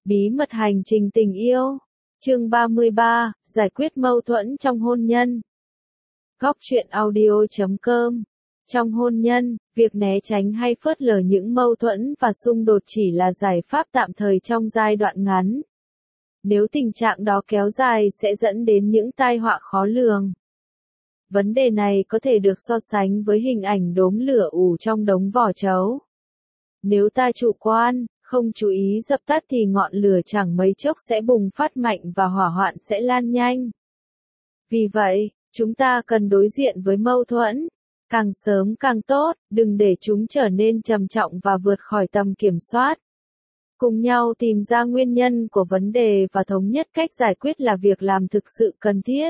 Bí mật hành trình tình yêu. Chương 33, giải quyết mâu thuẫn trong hôn nhân. Góc truyện audio.com. Trong hôn nhân, việc né tránh hay phớt lờ những mâu thuẫn và xung đột chỉ là giải pháp tạm thời trong giai đoạn ngắn. Nếu tình trạng đó kéo dài sẽ dẫn đến những tai họa khó lường. Vấn đề này có thể được so sánh với hình ảnh đốm lửa ủ trong đống vỏ trấu. Nếu ta chủ quan, không chú ý dập tắt thì ngọn lửa chẳng mấy chốc sẽ bùng phát mạnh và hỏa hoạn sẽ lan nhanh. Vì vậy, chúng ta cần đối diện với mâu thuẫn, càng sớm càng tốt, đừng để chúng trở nên trầm trọng và vượt khỏi tầm kiểm soát. Cùng nhau tìm ra nguyên nhân của vấn đề và thống nhất cách giải quyết là việc làm thực sự cần thiết.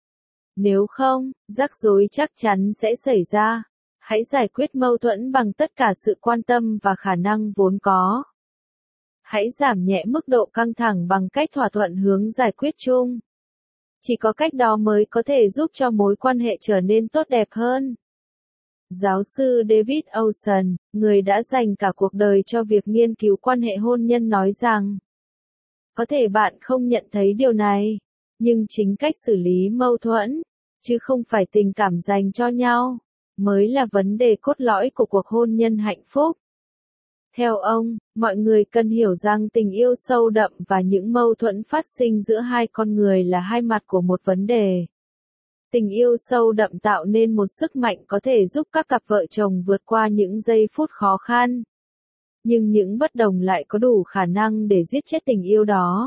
Nếu không, rắc rối chắc chắn sẽ xảy ra. Hãy giải quyết mâu thuẫn bằng tất cả sự quan tâm và khả năng vốn có. Hãy giảm nhẹ mức độ căng thẳng bằng cách thỏa thuận hướng giải quyết chung. Chỉ có cách đó mới có thể giúp cho mối quan hệ trở nên tốt đẹp hơn. Giáo sư David Olson, người đã dành cả cuộc đời cho việc nghiên cứu quan hệ hôn nhân nói rằng, có thể bạn không nhận thấy điều này, nhưng chính cách xử lý mâu thuẫn, chứ không phải tình cảm dành cho nhau, mới là vấn đề cốt lõi của cuộc hôn nhân hạnh phúc. Theo ông, mọi người cần hiểu rằng tình yêu sâu đậm và những mâu thuẫn phát sinh giữa hai con người là hai mặt của một vấn đề. Tình yêu sâu đậm tạo nên một sức mạnh có thể giúp các cặp vợ chồng vượt qua những giây phút khó khăn. Nhưng những bất đồng lại có đủ khả năng để giết chết tình yêu đó.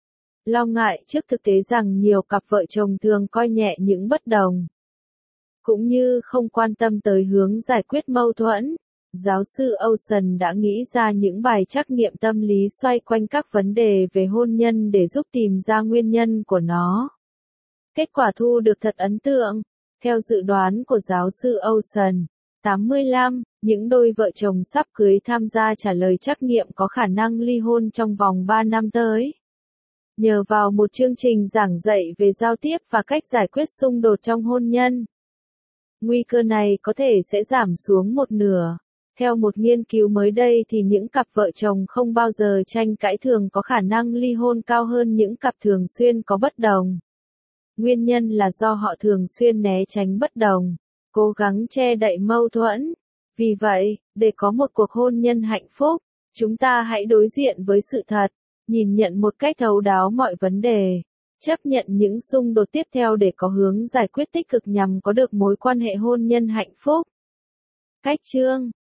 Lo ngại trước thực tế rằng nhiều cặp vợ chồng thường coi nhẹ những bất đồng, cũng như không quan tâm tới hướng giải quyết mâu thuẫn. Giáo sư Olson đã nghĩ ra những bài trắc nghiệm tâm lý xoay quanh các vấn đề về hôn nhân để giúp tìm ra nguyên nhân của nó. Kết quả thu được thật ấn tượng. Theo dự đoán của giáo sư Olson, 85, những đôi vợ chồng sắp cưới tham gia trả lời trắc nghiệm có khả năng ly hôn trong vòng 3 năm tới. Nhờ vào một chương trình giảng dạy về giao tiếp và cách giải quyết xung đột trong hôn nhân, nguy cơ này có thể sẽ giảm xuống một nửa. Theo một nghiên cứu mới đây thì những cặp vợ chồng không bao giờ tranh cãi thường có khả năng ly hôn cao hơn những cặp thường xuyên có bất đồng. Nguyên nhân là do họ thường xuyên né tránh bất đồng, cố gắng che đậy mâu thuẫn. Vì vậy, để có một cuộc hôn nhân hạnh phúc, chúng ta hãy đối diện với sự thật, nhìn nhận một cách thấu đáo mọi vấn đề, chấp nhận những xung đột tiếp theo để có hướng giải quyết tích cực nhằm có được mối quan hệ hôn nhân hạnh phúc. Cách chương